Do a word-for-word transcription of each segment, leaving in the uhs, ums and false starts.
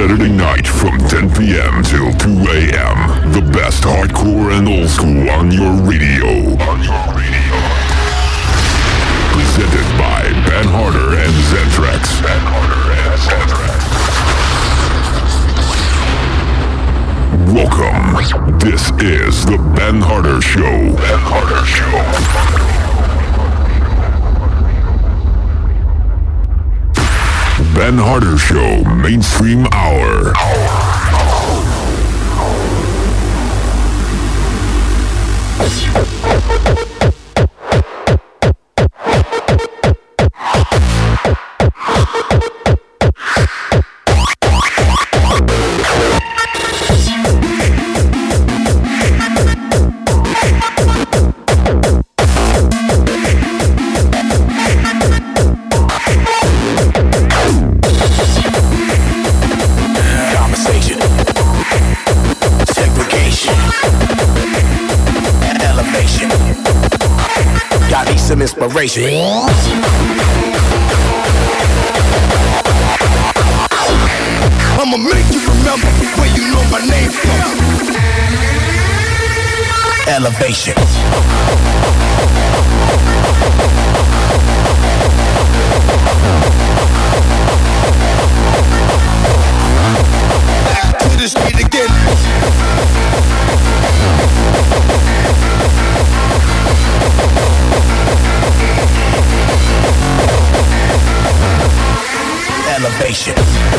Saturday night from ten p.m. till two a.m. The best hardcore and old school on your radio. On your radio. Presented by Ben Harder and Zentrax. Ben Harder and Zentrax. Welcome. This is the Ben Harder Show. Ben Harder Show. Ben Harder Show Mainstream Hour. Some inspiration. I'ma make you remember where you know my name from. Elevation. Back to the street again. Elevation.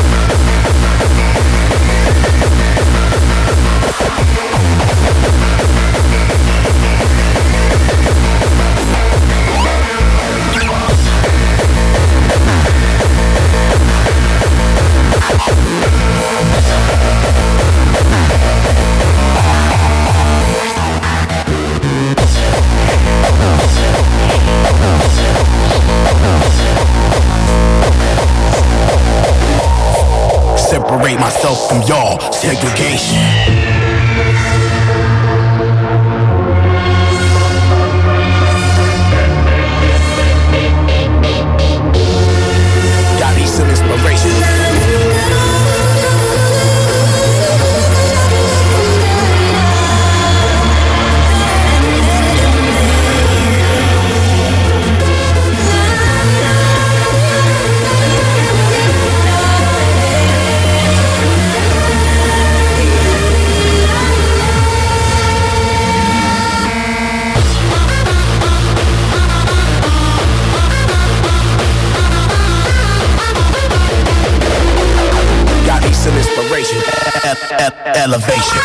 Separate myself from y'all, segregation. Got me some inspiration. Some inspiration, e- e- elevation.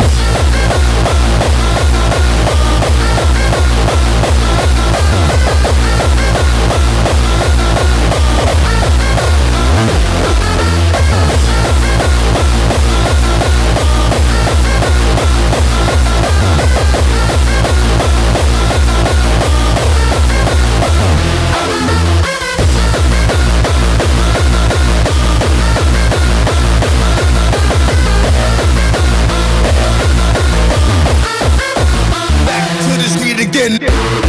Again.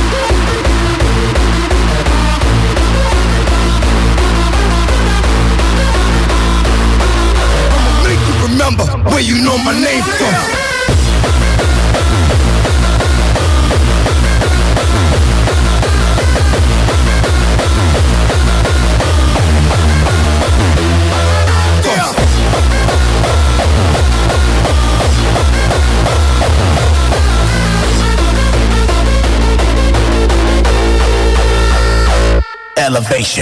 I'ma make you remember where you know my name from. Elevation.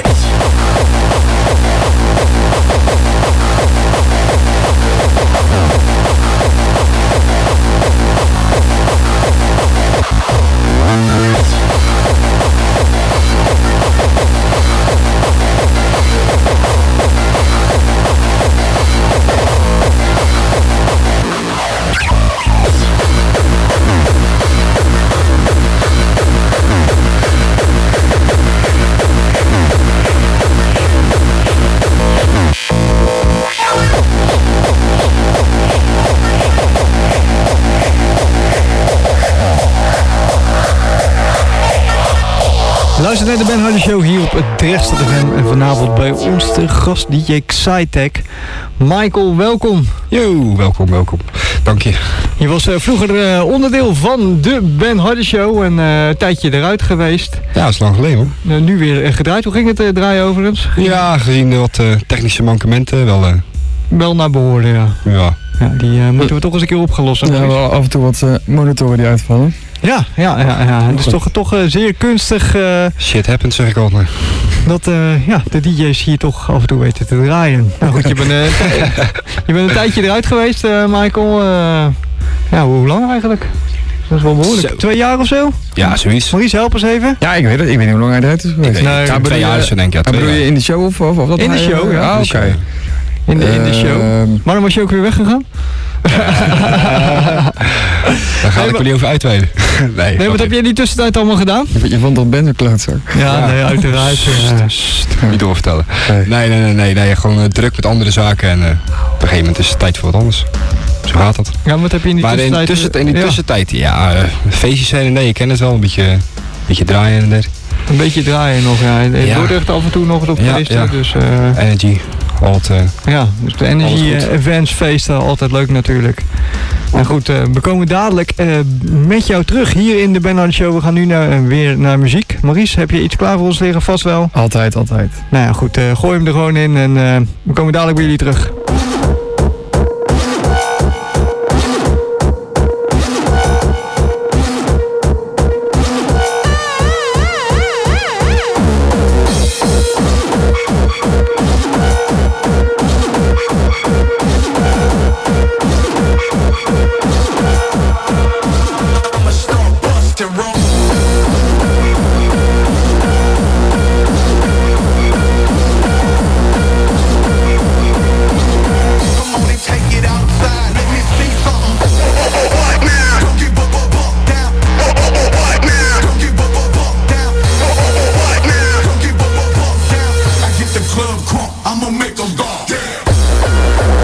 Luister naar de Ben Hardy Show hier op het Drechtstad F M. En vanavond bij ons de gast D J Xytech. Michael, welkom. Yo, welkom, welkom. Dank je. Je was uh, vroeger uh, onderdeel van de Ben Hardy Show en uh, een tijdje eruit geweest. Ja, dat is lang geleden hoor. Uh, nu weer uh, gedraaid. Hoe ging het uh, draaien overigens? Ja, gezien uh, wat uh, technische mankementen wel... Uh... Wel naar behoren, ja. Ja. Ja, die uh, moeten we toch eens een keer opgelost hebben. Ja, wel af en toe wat uh, monitoren die uitvallen. Ja, ja, ja, ja. Het is toch, toch uh, zeer kunstig uh, Shit happens, zeg ik altijd. dat uh, ja, de D J's hier toch af en toe weten te draaien. Nou goed, je bent, uh, je bent een tijdje eruit geweest, uh, Michael. Uh, ja, hoe lang eigenlijk? Dat is wel behoorlijk. Zo. Twee jaar of zo? Ja, zoiets. Maurice, help eens even. Ja, ik weet het. Ik weet niet hoe lang hij eruit is geweest. Ik weet, Nee, ja, bedoel twee je- jaar is zo denk ik. Ja, Ja, twee bedoel je jaar. in de show of, of, of wat? In de hij- show, ja. Ah, In de oké. show. In de, in de show. Ehm, Waarom was je ook weer weggegaan? Daar ga ik wel niet over uitweiden. nee, Nee, wat heb jij in die tussentijd allemaal gedaan? je, je vond toch Ben een klootzak? Ja, nee, uiteraard. Ja. Niet doorvertellen. Nee. Nee, nee, nee, nee, nee. Gewoon uh, druk met andere zaken en uh, op een gegeven moment is het tijd voor wat anders. Zo gaat dat. Ja, wat heb je in die Maar in, tussentijd... tussen, in die ja, tussentijd, ja, uh, feestjes zijn er, nee, je kent het wel. Een beetje, een beetje draaien en der. een beetje draaien nog, ja. In Ja. Dordrecht af en toe nog eens op Ja, feesten, ja. dus... Uh, Energy, alt. Uh, ja, dus de Energy Alles goed. uh, Events, feesten, altijd leuk natuurlijk. En goed, uh, we komen dadelijk uh, met jou terug hier in de Ben Hardy Show. We gaan nu naar, uh, weer naar muziek. Maurice, heb je iets klaar voor ons liggen? Vast wel. Altijd, altijd. Nou ja, goed, uh, gooi hem er gewoon in en uh, we komen dadelijk bij jullie terug. I'ma start busting roll. Come on and take it outside. Let me see something. What now? Don't give up, up, up, down. What now? Don't give up, up, up, down. What now? Don't give up, up, up, down. I get the club crunk. I'ma make 'em go. Yeah.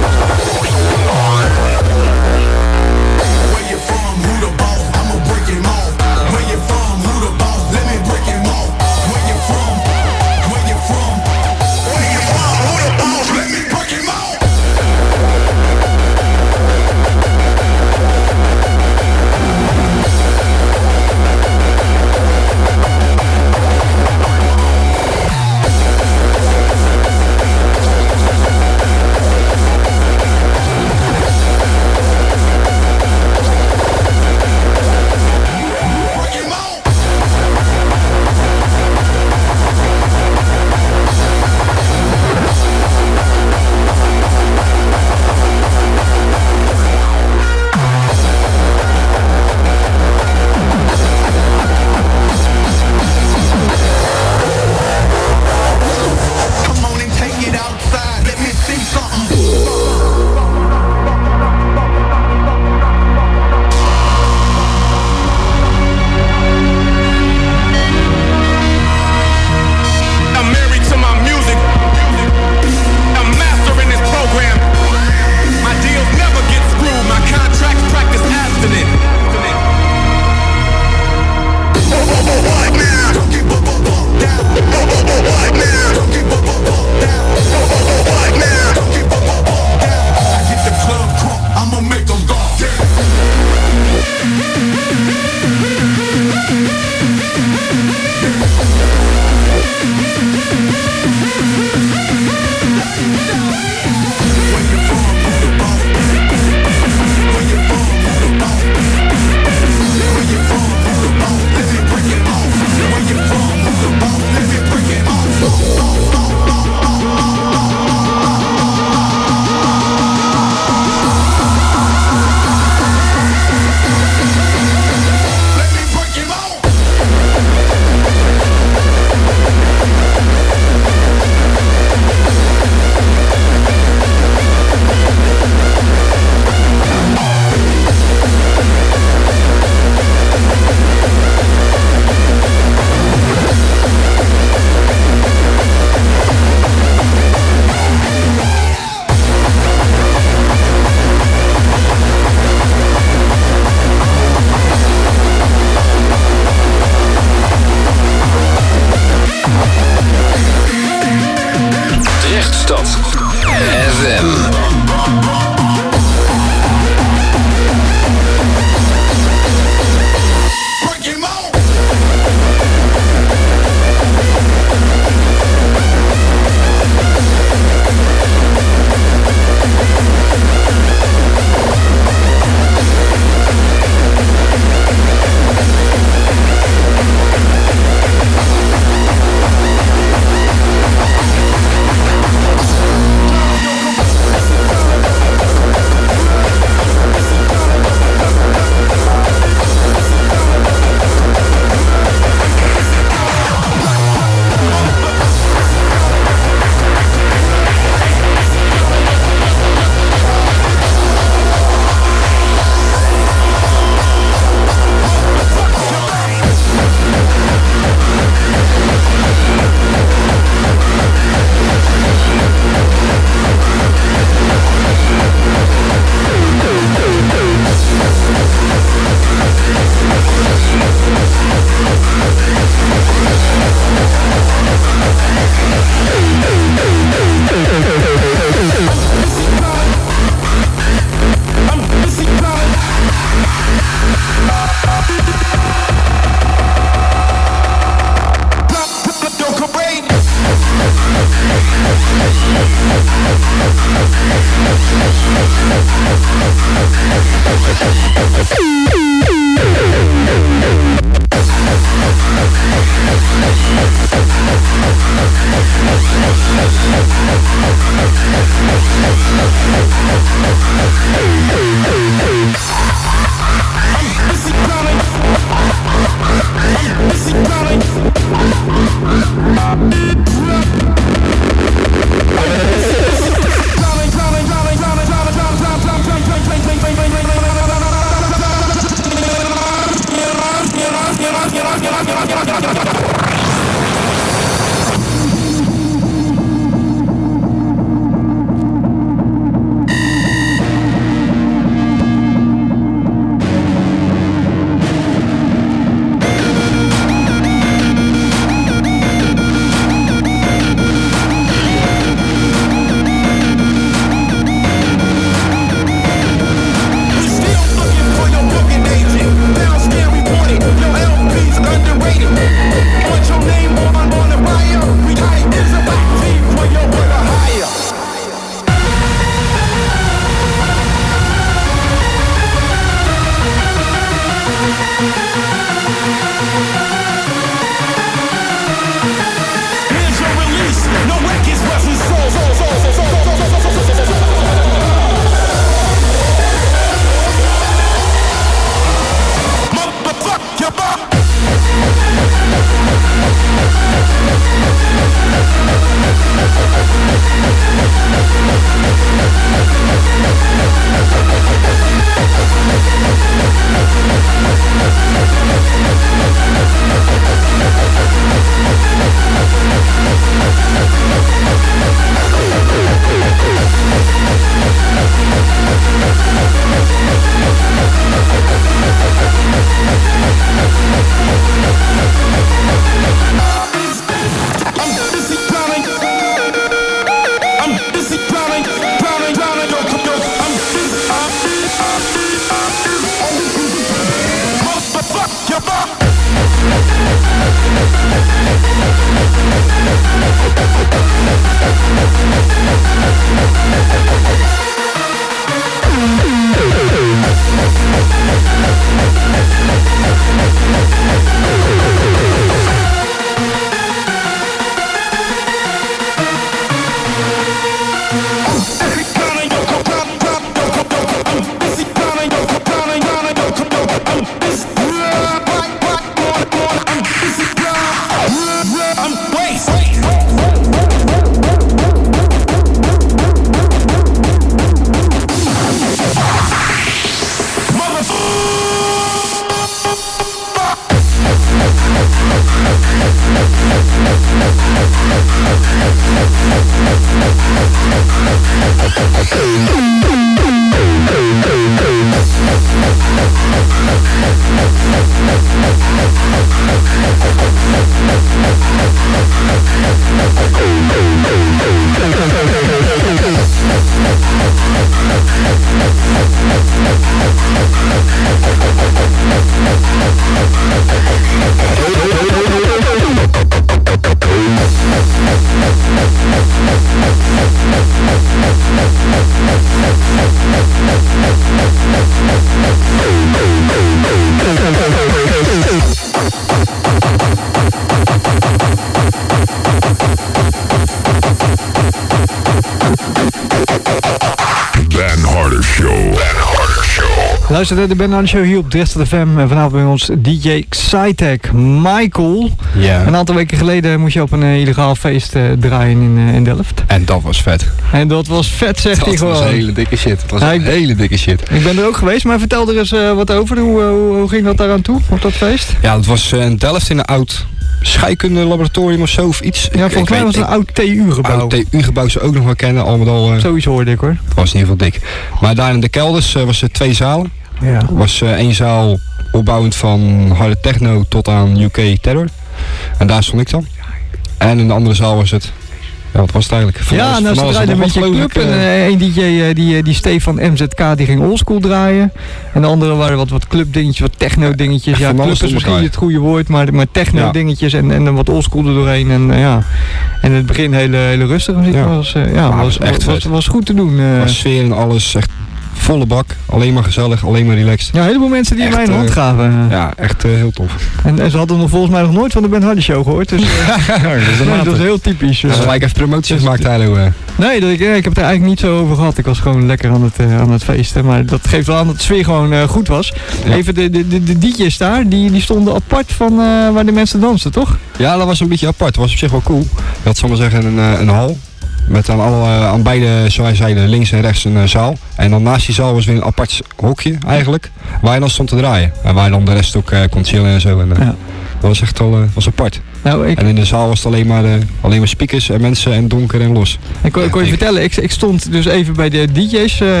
Luister naar de Ben Harder Show hier op Dresden F M. En vanavond bij ons D J Xytek. Michael. Ja. Een aantal weken geleden moest je op een uh, illegaal feest uh, draaien in, uh, in Delft. En dat was vet. En dat was vet, zegt hij gewoon. Dat was hele dikke shit. Dat was Ja, een ik- hele dikke shit. Ik ben er ook geweest, maar vertel er eens uh, wat over. Hoe, uh, hoe, hoe ging dat daaraan toe, op dat feest? Ja, dat was uh, in Delft in een oud scheikundelaboratorium of zo of iets. Ja, volgens mij was het een oud T U-gebouw. oud T U-gebouw ze ook nog wel kennen. Al met al, uh, Zoiets hoorde ik hoor. het was in ieder geval dik. Maar daar in de kelders uh, was er twee zalen. Ja. was uh, één zaal opbouwend van harde techno tot aan U K terror. En daar stond ik dan. En in de andere zaal was het... Ja, wat was het eigenlijk? Van Ja, alles- nou van ze alles draaiden en een nog beetje wat, club. geloof En ik, uh, uh, één D J, uh, die, uh, die Stefan M Z K, die ging oldschool draaien. En de andere waren wat, wat club dingetjes, wat techno dingetjes. Ja, Ja, van club alles is door misschien elkaar. niet het goede woord, maar, maar techno Ja. dingetjes en, en dan wat oldschool er doorheen. En uh, ja, en in het begin hele, hele rustig muziek. Ja. Was, uh, ja, Maar was, was echt was, vet. was goed te doen. uh. was sfeer en alles echt volle bak. Alleen maar gezellig, alleen maar relaxed. Ja, een heleboel mensen die Echt, mij een hand uh, gaven. Ja, echt uh, heel tof. En, en ze hadden nog volgens mij nog nooit van de Ben Harder Show gehoord. Dus uh, nee, dat was heel typisch. Dus uh. gelijk even promotie dus- gemaakt, Heilo. Uh. Nee, dat ik, ik heb het er eigenlijk niet zo over gehad. Ik was gewoon lekker aan het, uh, aan het feesten. Maar dat geeft wel aan dat de sfeer gewoon uh, goed was. Ja. Even de, de, de, de D J's daar, die, die stonden apart van uh, waar de mensen dansten, toch? Ja, dat was een beetje apart. Dat was op zich wel cool. Je had, zal maar zeggen, een, uh, een hal. Met aan, alle, uh, aan beide, zoals zijden, links en rechts een uh, zaal. En dan naast die zaal was weer een apart hokje eigenlijk. Waar je dan stond te draaien. En waar je dan de rest ook uh, kon chillen en zo. En, uh, Ja. Dat was echt al uh, was apart. Nou, ik, En in de zaal was het alleen maar, uh, alleen maar speakers en mensen en donker en los. ik, kon, ik kon je ik- vertellen, ik, ik stond dus even bij de D J's. Uh,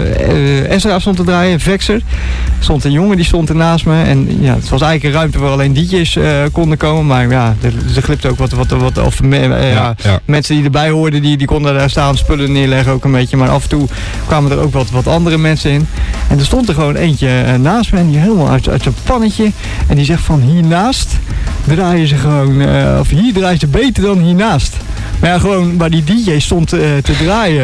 uh, Ezra stond te draaien, Vexer. Er stond een jongen die stond ernaast me. En ja, het was eigenlijk een ruimte waar alleen D J's uh, konden komen. Maar ja, er, er glipte ook wat, wat, wat of, me, uh, ja, ja. mensen die erbij hoorden, die, die konden daar staan, spullen neerleggen ook een beetje. Maar af en toe kwamen er ook wat, wat andere mensen in. En er stond er gewoon eentje uh, naast me en die helemaal uit, uit zijn pannetje. En die zegt van hiernaast draaien ze gewoon, uh, of hier draaien ze beter dan hiernaast. Maar ja, gewoon waar die D J stond uh, te draaien.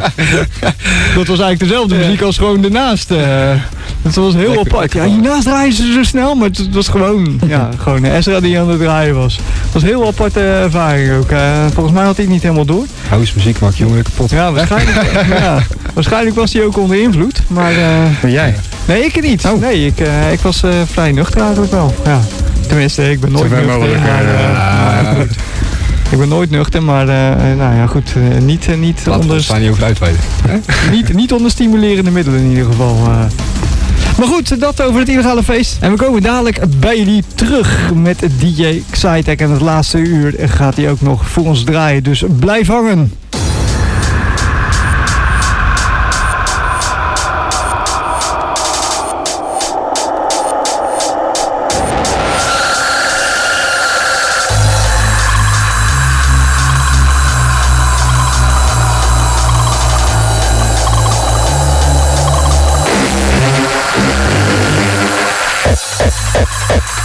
Dat was eigenlijk dezelfde muziek als gewoon ernaast. Uh, dat was heel Lekker, apart. Ja, lekker. hiernaast draaien ze zo snel, maar het, het was gewoon, ja, gewoon Ezra die aan het draaien was. Het was een heel aparte ervaring ook. Uh, volgens mij had hij het niet helemaal door. House muziek maakt jongeren kapot. Ja, waarschijnlijk, ja, waarschijnlijk was hij ook onder invloed. Maar, uh, Maar jij? nee, ik niet. Oh. Nee, ik, uh, ik was uh, vrij nuchter eigenlijk wel. Ja. Tenminste, ik ben nooit Zover nuchter. mogelijk, maar, uh, uh, maar goed. Ik ben nooit nuchter, maar uh, nou ja, goed, uh, niet, uh, niet, Laten we onder, ons daar niet over uitweiden. niet, niet onder stimulerende middelen in ieder geval. Uh. Maar goed, dat over het illegale feest. En we komen dadelijk bij jullie terug met D J Xytek. En het laatste uur gaat hij ook nog voor ons draaien, dus blijf hangen. We'll be right back.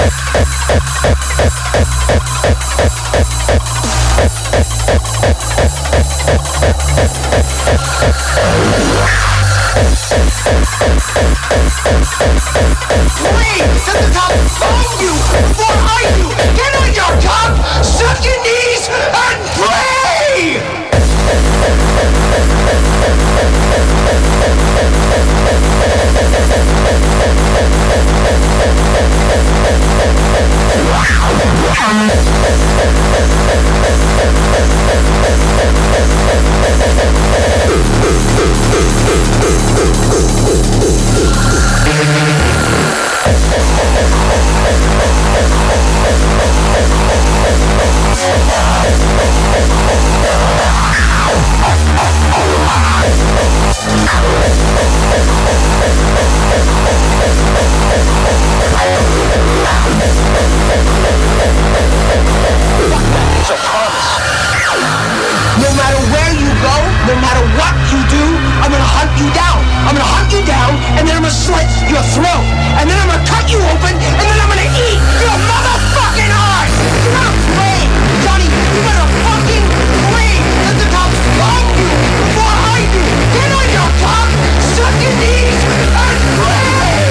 Flee! Let the cops find you! Before I do! Get on your top! Suck your knees and pray! No matter where you go, no matter what you do, I'm gonna hunt you down. I'm gonna hunt you down, and then I'm gonna slit your throat. And then I'm gonna cut you open, and then I'm gonna eat your motherfucking heart! You gotta flee! Johnny, you better fucking flee! Let the cops find you before I do! Get on your top, suck your knees, and pray!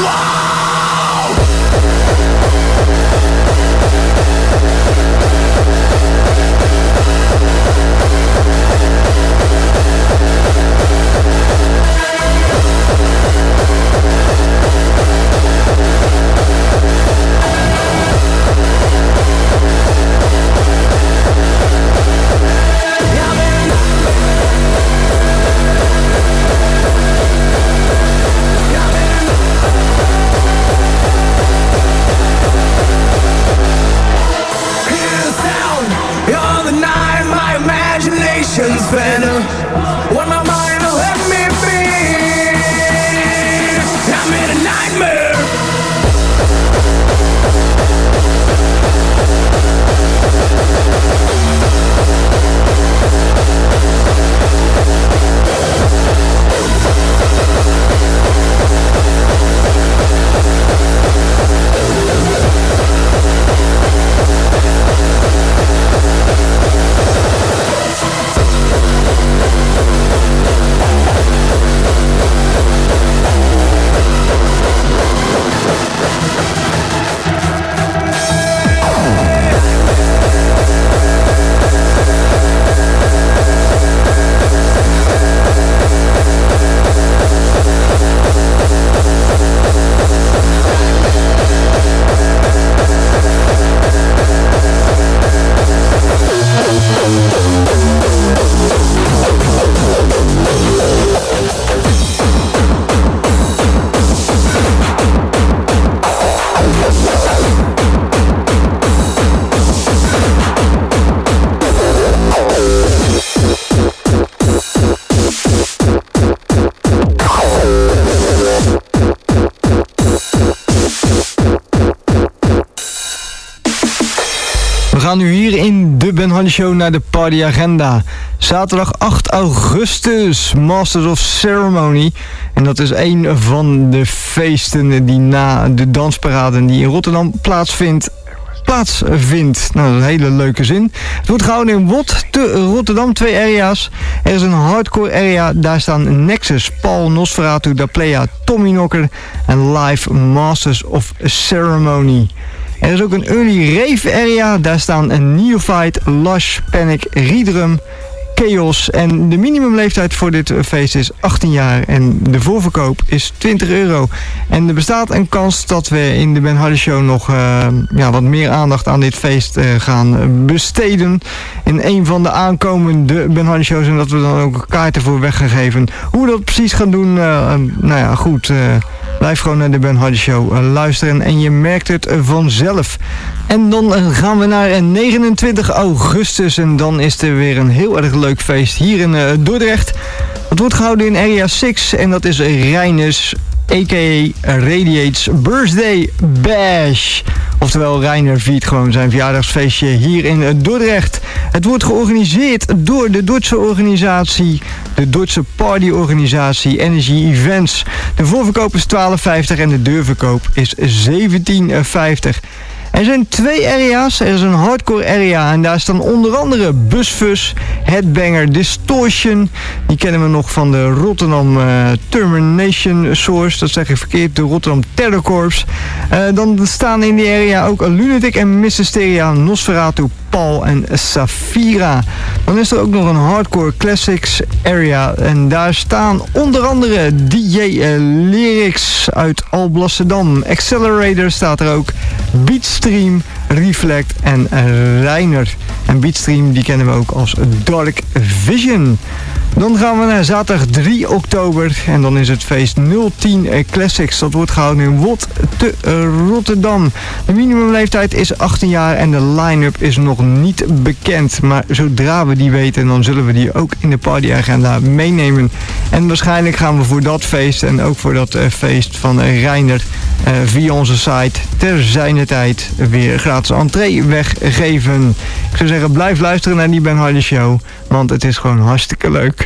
We gaan nu hier in de Ben Hardy Show naar de partyagenda. Zaterdag acht augustus, Masters of Ceremony. En dat is een van de feesten die na de dansparade die in Rotterdam plaatsvindt. plaatsvindt. Nou, dat is een hele leuke zin. Het wordt gehouden in W O T te Rotterdam, twee area's. Er is een hardcore area, daar staan Nexus, Paul, Nosferatu, Daplea, Tommy Knocker en Live Masters of Ceremony. Er is ook een early rave area, daar staan een Neophyte, Lush, Panic, Redrum, Chaos. En de minimumleeftijd voor dit feest is achttien jaar en de voorverkoop is twintig euro. En er bestaat een kans dat we in de Ben Hardy Show nog uh, ja, wat meer aandacht aan dit feest uh, gaan besteden. In een van de aankomende Ben Hardy Shows, en dat we dan ook kaarten voor weggegeven. Hoe we dat precies gaan doen, uh, nou ja, goed. Uh, Blijf gewoon naar de Ben Hardy Show uh, luisteren en je merkt het uh, vanzelf. En dan uh, gaan we naar uh, negenentwintig augustus en dan is er weer een heel erg leuk feest hier in uh, Dordrecht. Het wordt gehouden in Area zes en dat is Reiners, a k a. Radiates Birthday Bash. Oftewel, Reiner viert gewoon zijn verjaardagsfeestje hier in uh, Dordrecht. Het wordt georganiseerd door de Duitse organisatie, de Duitse partyorganisatie Energy Events. De voorverkoop is twaalf vijftig en de deurverkoop is zeventien vijftig. Er zijn twee area's. Er is een hardcore area en daar staan onder andere Busfus, Headbanger, Distortion. Die kennen we nog van de Rotterdam uh, Termination Source. Dat zeg ik verkeerd, de Rotterdam Terror Corps. Uh, dan staan in die area ook Lunatic en Mysteria, Nosferatu, Paul en Safira. Dan is er ook nog een hardcore classics area en daar staan onder andere D J uh, Lyrics uit Alblasserdam. Accelerator staat er ook, Beatstream, Reflect en uh, Reiner. En Beatstream die kennen we ook als Dark Vision. Dan gaan we naar zaterdag drie oktober en dan is het feest nul tien Classics. Dat wordt gehouden in W O T te Rotterdam. De minimumleeftijd is achttien jaar en de line-up is nog niet bekend. Maar zodra we die weten, dan zullen we die ook in de partyagenda meenemen. En waarschijnlijk gaan we voor dat feest en ook voor dat uh, feest van uh, Reiner uh, via onze site ter zijner tijd weer gratis entree weggeven. Ik zou zeggen, blijf luisteren naar die Ben Hardy Show, want het is gewoon hartstikke leuk.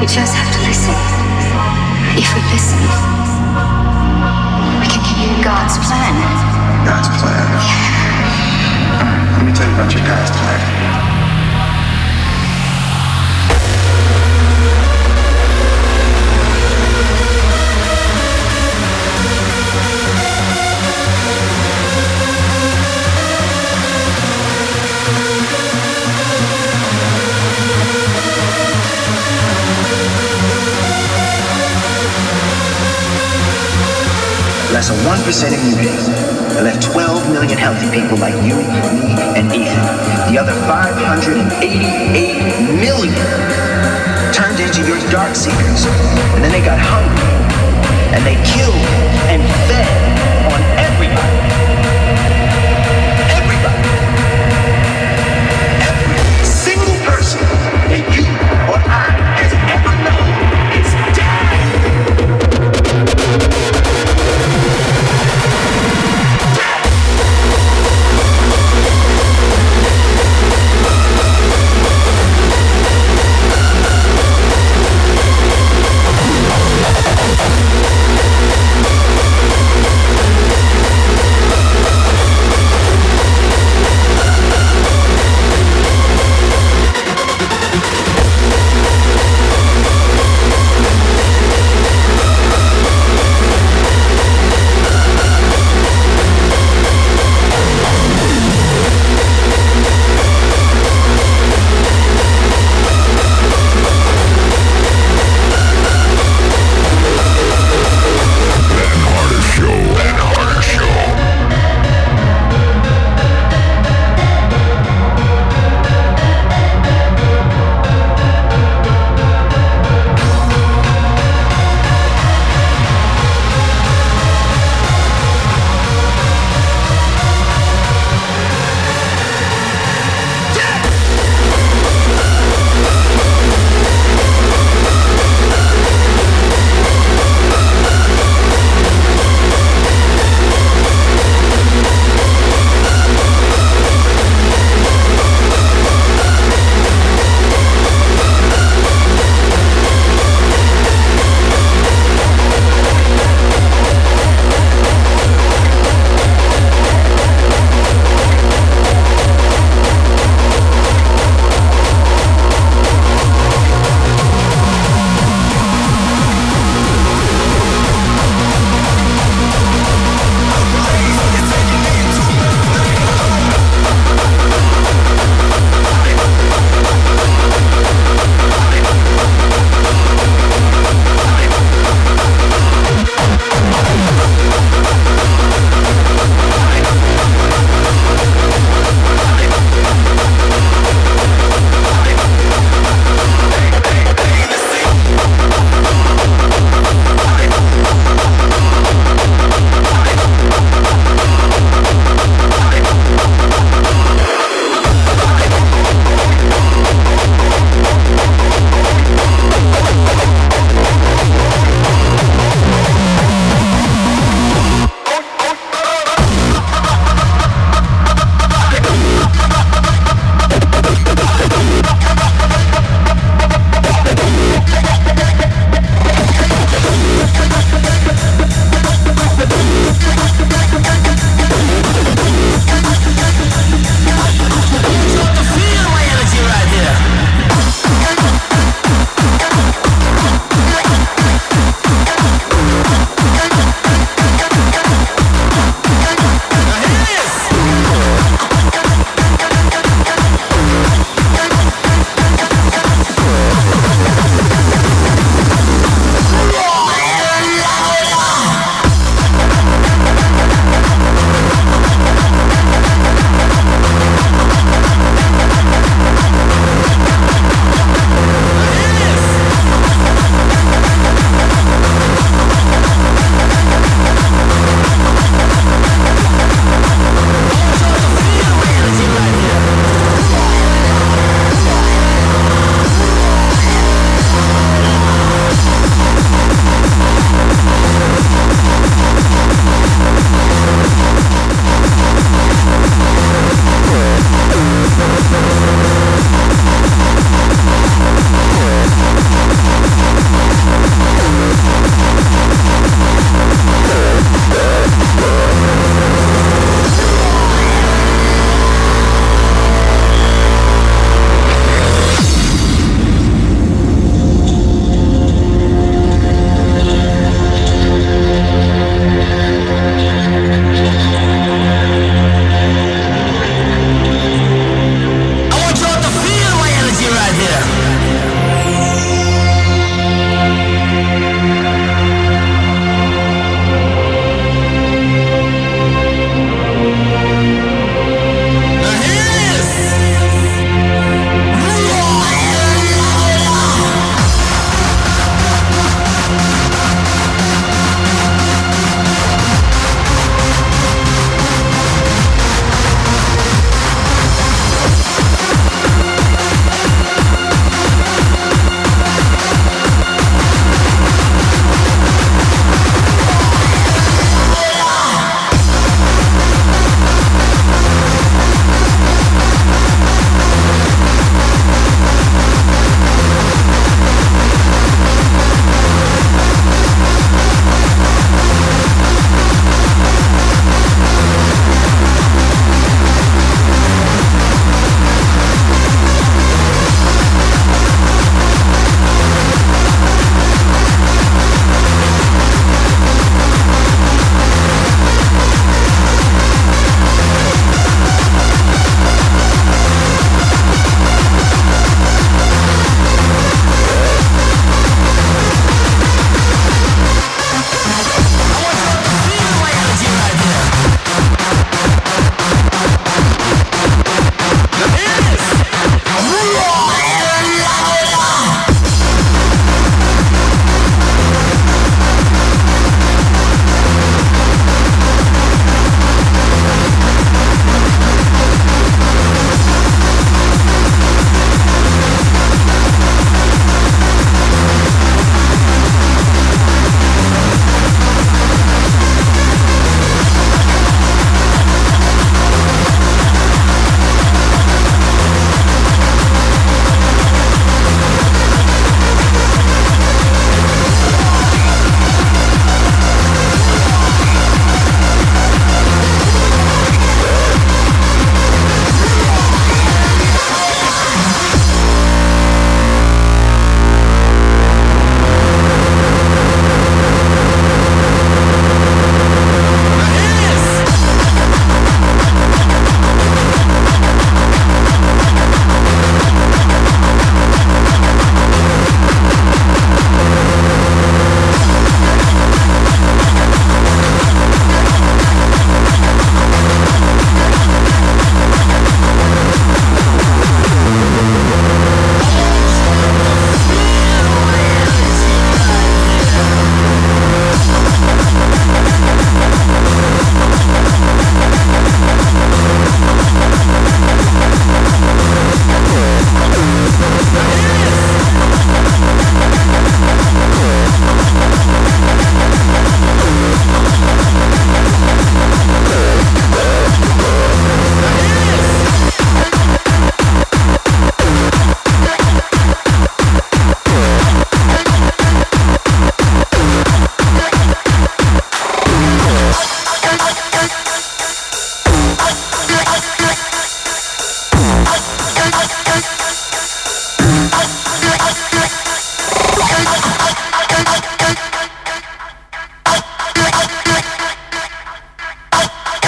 We just have to listen. If we listen, we can hear God's plan. God's plan? Yeah. Let me tell you about your God's plan. Less than one percent of mutants that left twelve million healthy people like you, me, and Ethan. The other five hundred eighty-eight million turned into your dark seekers. And then they got hungry. And they killed and fed on everybody. Everybody. Every single person that you or I has ever known is dead.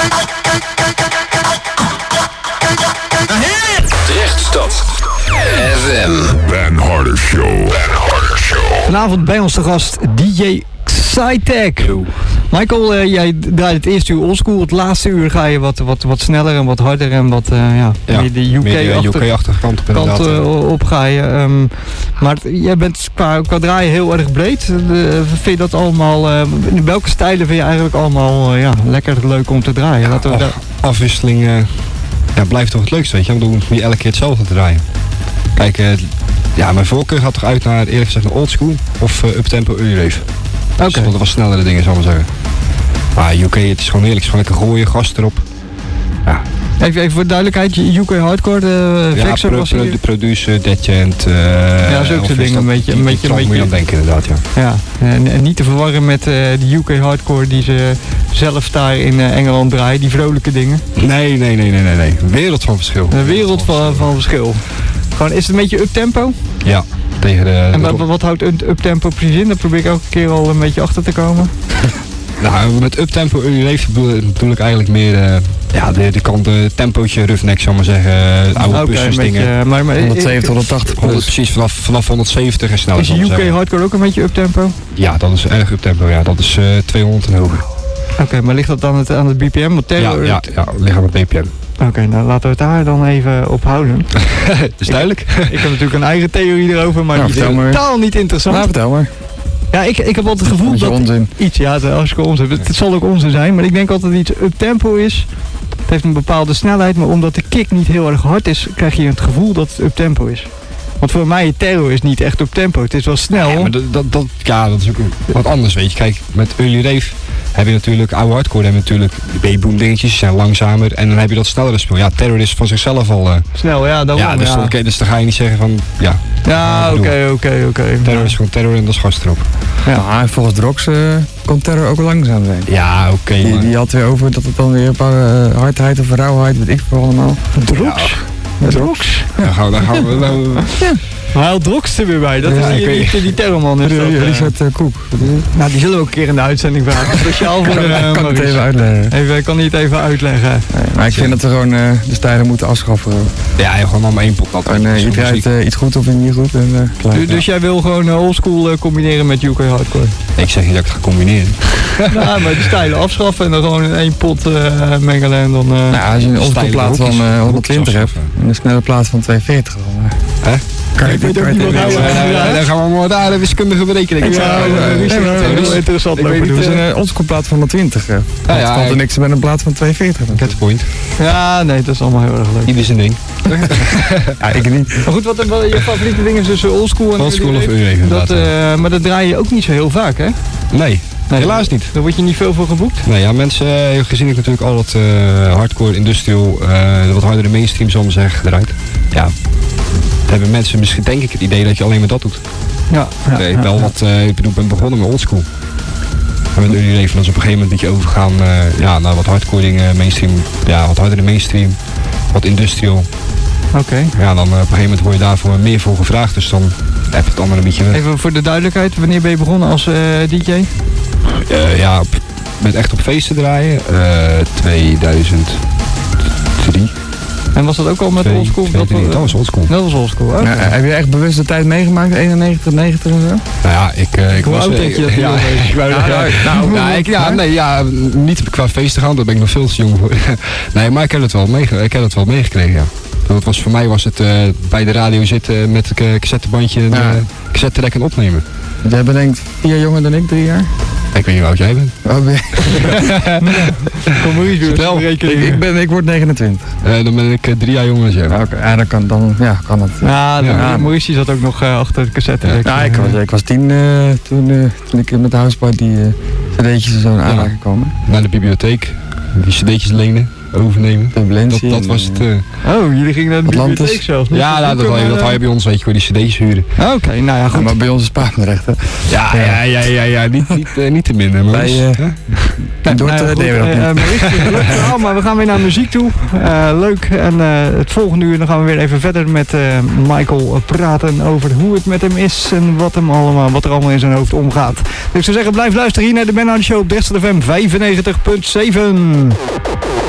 Drechtstad F M. Ben Harder Show. Ben Harder Show. Vanavond bij ons te gast D J Xytech. Michael, uh, jij draait het eerste uur oldschool. Het laatste uur ga je wat, wat, wat sneller en wat harder en wat uh, ja, Ja, meer de U K-achtige kant op kant inderdaad. uh, op ga je. Um, maar het- jij bent qua, qua draaien heel erg breed. De, vind je dat allemaal, uh, in welke stijlen vind je eigenlijk allemaal uh, ja, lekker leuk om te draaien? Laten we Af- daar- afwisseling uh, ja, blijft toch het leukste, weet je. Ik bedoel, we hoeven niet elke keer hetzelfde te draaien. Kijk, uh, ja, mijn voorkeur gaat toch uit naar, eerlijk gezegd, naar oldschool of uh, uptempo early rave. Oké. Dus dat was snellere dingen, zal ik maar zeggen. Maar U K, het is gewoon eerlijk, het is gewoon lekker gooien, gas erop. Ja, Even, even voor de duidelijkheid, U K Hardcore, de ja Vexer pro, was pro, hier. de producer, Deadjent. Uh, Ja, zulke of is dingen, dat- een beetje- die- een die beetje- trant een moet je beetje- aan denken inderdaad, ja. Ja, en, en niet te verwarren met uh, de U K Hardcore die ze zelf daar in uh, Engeland draaien, die vrolijke dingen. Nee, nee, nee, nee, nee, nee. Een wereld van verschil. Een wereld van, van verschil. Gewoon, is het een beetje uptempo? Ja, tegen de... En de- wat, wat houdt een uptempo precies in? Daar probeer ik elke keer al een beetje achter te komen. Nou, met uptempo early rave bedoel, bedoel ik eigenlijk meer uh, ja, de, de kant uh, tempootje roughneck, zal ik maar zeggen. Uh, oude Oké, bussen een dingen. beetje, maar, maar, honderdzeventig, honderdtachtig honderd, plus. precies vanaf, vanaf honderdzeventig en sneller. Is zal ik U K zeggen. Hardcore ook een beetje uptempo? Ja, dat is erg uptempo. Ja, dat is uh, tweehonderd en hoger. Oké, maar ligt dat dan het, aan het B P M? Want Ja, terror- ja, ja, liggen aan het B P M. Oké, nou laten we het daar dan even op houden. Dat is duidelijk. Ik heb natuurlijk een eigen theorie erover, maar Nou, die is vertel maar. totaal niet interessant. Nou, vertel maar. Ja, ik, ik heb altijd het gevoel Beetje dat onzin. iets, ja, het is hartstikke onzin. Het, het zal ook onzin zijn, maar ik denk altijd dat iets uptempo is. Het heeft een bepaalde snelheid, maar omdat de kick niet heel erg hard is, krijg je het gevoel dat het uptempo is. Want voor mij, terror is niet echt uptempo. Het is wel snel. Ja, maar dat, dat, dat, ja, dat is ook wat anders, weet je. Kijk, met early rave heb je natuurlijk, oude hardcore heb je natuurlijk die B-boom dingetjes, die zijn langzamer. En dan heb je dat snellere spul. Ja, terror is van zichzelf al... Uh, Snel, ja, daarom. ja, dus, ja. Dan, oké, dus dan ga je niet zeggen van, ja, Ja, ik oké, bedoel, oké, oké. terror is gewoon terror en dat is gas erop. Ja, maar volgens Drox uh, kon terror ook langzaam zijn. Ja, oké. Die, maar- die had weer over dat het dan weer een paar uh, hardheid of rauwheid, weet ik veel allemaal. Drox? Drox? Dan gaan we, dan gaan we, dan- Hij haalt Drox er weer bij. Dat Ja, is ik die, weet- die, die terrorman. Is dat, Ja, eh. Richard uh, Koek. Nou, die zullen we ook een keer in de uitzending vragen. Speciaal voor Ik uh, kan het Maurice. even uitleggen. Even, kan hij het even uitleggen? Nee, maar ik vind dat we gewoon uh, de stijlen moeten afschaffen. ja, gewoon allemaal één pot nat. En uh, je draait uh, iets goed of niet goed en uh, klaar. Dus, dus jij wil gewoon uh, oldschool uh, combineren met U K Hardcore? Ik zeg niet dat ik het ga combineren. Ja, maar de stijlen afschaffen en dan gewoon in één pot uh, mengelen en dan... Uh, Nou, als je een oldschool plaat van uh, honderdtwintig hebt en een snelle plaat van tweehonderdveertig, dan uh, Hè? kan je Ik weet kan ook je niet wat tegen- hij- Ja, Ja, Dan gaan we allemaal daar de wiskundige berekening. ja, ja, ja, ja, Richard, ja, uh, ja, heel ja. interessant Ik weet lopen niet, doen. het is een oldschool plaat van honderdtwintig. Uh, Ja, ja, ja, valt er ik- niks met een plaat van tweehonderdveertig. Get the point. Ja, nee, dat is allemaal heel erg leuk. Ieder zijn ding. Ja, ik niet. Maar goed, wat wat je favoriete dingen is tussen oldschool en Oldschool early of rave? early rave, Dat, inderdaad, uh, maar dat draai je ook niet zo heel vaak, hè? Nee, Nee, helaas niet. Daar word je niet veel voor geboekt. Nee, ja, mensen, eh, gezien ik natuurlijk al het uh, hardcore, industrial, uh, de wat hardere mainstream, zal ik maar zeggen, eruit. Ja, dan hebben mensen misschien, denk ik, het idee dat je alleen maar dat doet. Ja, ja, Nee, ja, wel ja. wat, uh, ik bedoel, ik ben begonnen met oldschool. En met early rave, dan is op een gegeven moment een beetje overgegaan uh, ja, naar wat hardcore dingen, mainstream, ja, wat hardere mainstream, wat industrial. Oké. Ja, dan uh, op een gegeven moment word je daarvoor meer voor gevraagd, dus dan heb je het allemaal een beetje weg. Even voor de duidelijkheid, wanneer ben je begonnen als uh, D J? Uh, ja, op, met echt op feesten draaien, uh, tweeduizend drie. En was dat ook al met Twee- oldschool? twee- Dat, drie, wa- dat was oldschool. Dat was oldschool, oké. Ja, heb je echt bewust de tijd meegemaakt? eenennegentig, negentig en zo? Nou ja, ik, uh, ik Hoe was... oud eh, denk je dat je ja, was? ik wou Ja, ja, nou, ja, ik, ja, nee, ja, niet qua feesten gaan, daar ben ik nog veel te jong voor. Nee, maar ik heb het wel, meege, ik heb het wel meegekregen, ja. Dat was, voor mij was het uh, bij de radio zitten met een uh, cassettebandje en Ja. uh, cassetterek en opnemen. Jij bent denk ik vier jaar jonger dan ik, drie jaar. Ik weet niet hoe oud jij bent. Oh, ben je- Kom maar eens, Vertel. doe ik, ik, ben, ik word negenentwintig. Uh, dan ben ik uh, drie jaar jonger dan jij. Ja, Oké, ja, dan kan, dan, ja, kan het. Ja, de, Ja. Maurice zat ook nog uh, achter de cassette. Ja, ik was, ik was tien uh, toen, uh, toen ik met de houseparty uh, cd'tjes en zo in aanraking kwam. Naar de bibliotheek, die cd'tjes lenen, overnemen. Dat, Turbulentie. dat en, was het... uh, Uh, Oh, jullie gingen naar de Atlantis. bibliotheek zelfs. ja, nou, dat, Hoe had je, kan, dat uh, had je bij ons, weet je, voor die cd's huren. Oké, nou ja, ja, goed. maar bij ons is Papendrecht, hè. Ja, ja, ja, ja, ja, niet, niet, uh, niet te minder. Maar Bij, uh, Nou, Door nou ja, te goed, deden we dat eh, niet. eh, Maurice, het is een leuk verhaal, maar we gaan weer naar muziek toe. Uh, leuk. En uh, het volgende uur dan gaan we weer even verder met uh, Michael praten over hoe het met hem is en wat, hem allemaal, wat er allemaal in zijn hoofd omgaat. Dus ik zou zeggen, blijf luisteren hier naar de Ben Harder Show op Drechtstad F M vijfennegentig komma zeven.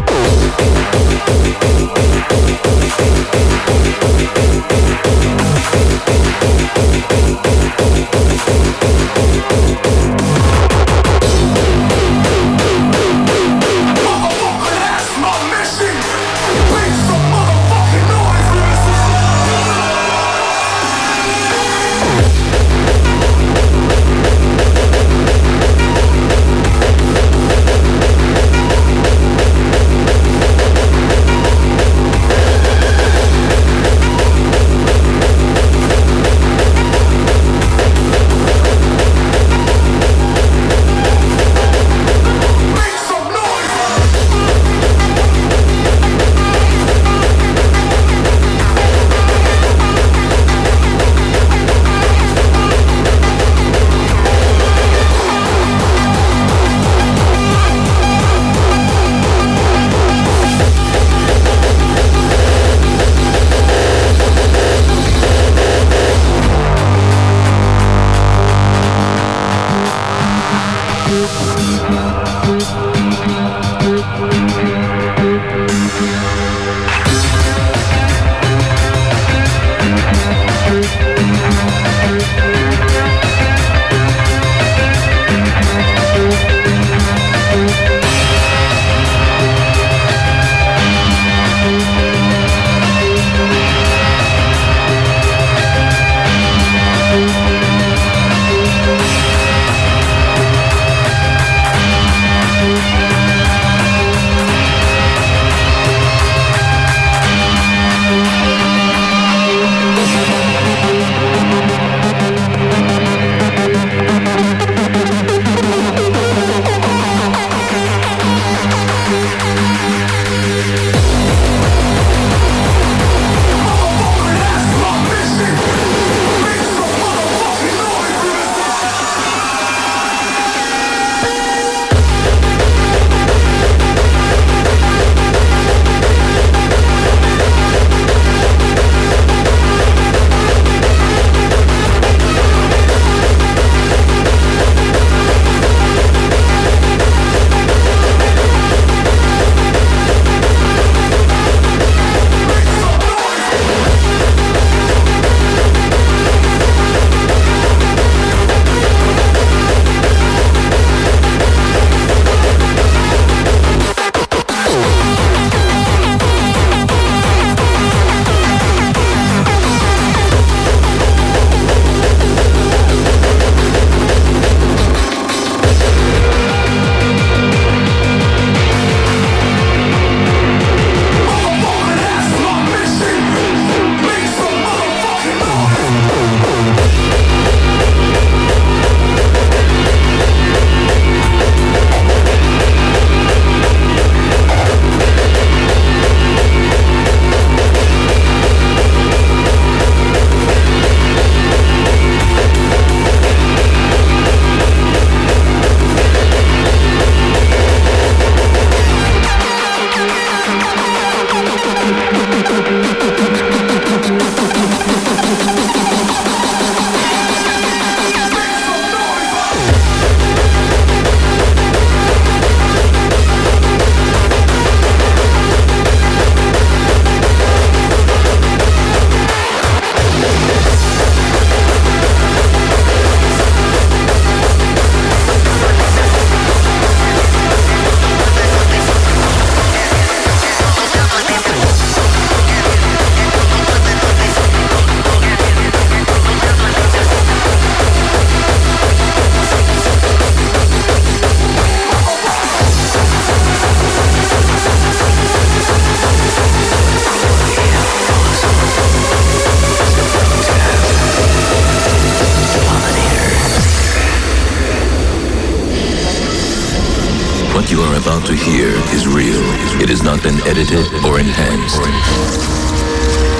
What you are about to hear is real. It has not been edited or enhanced.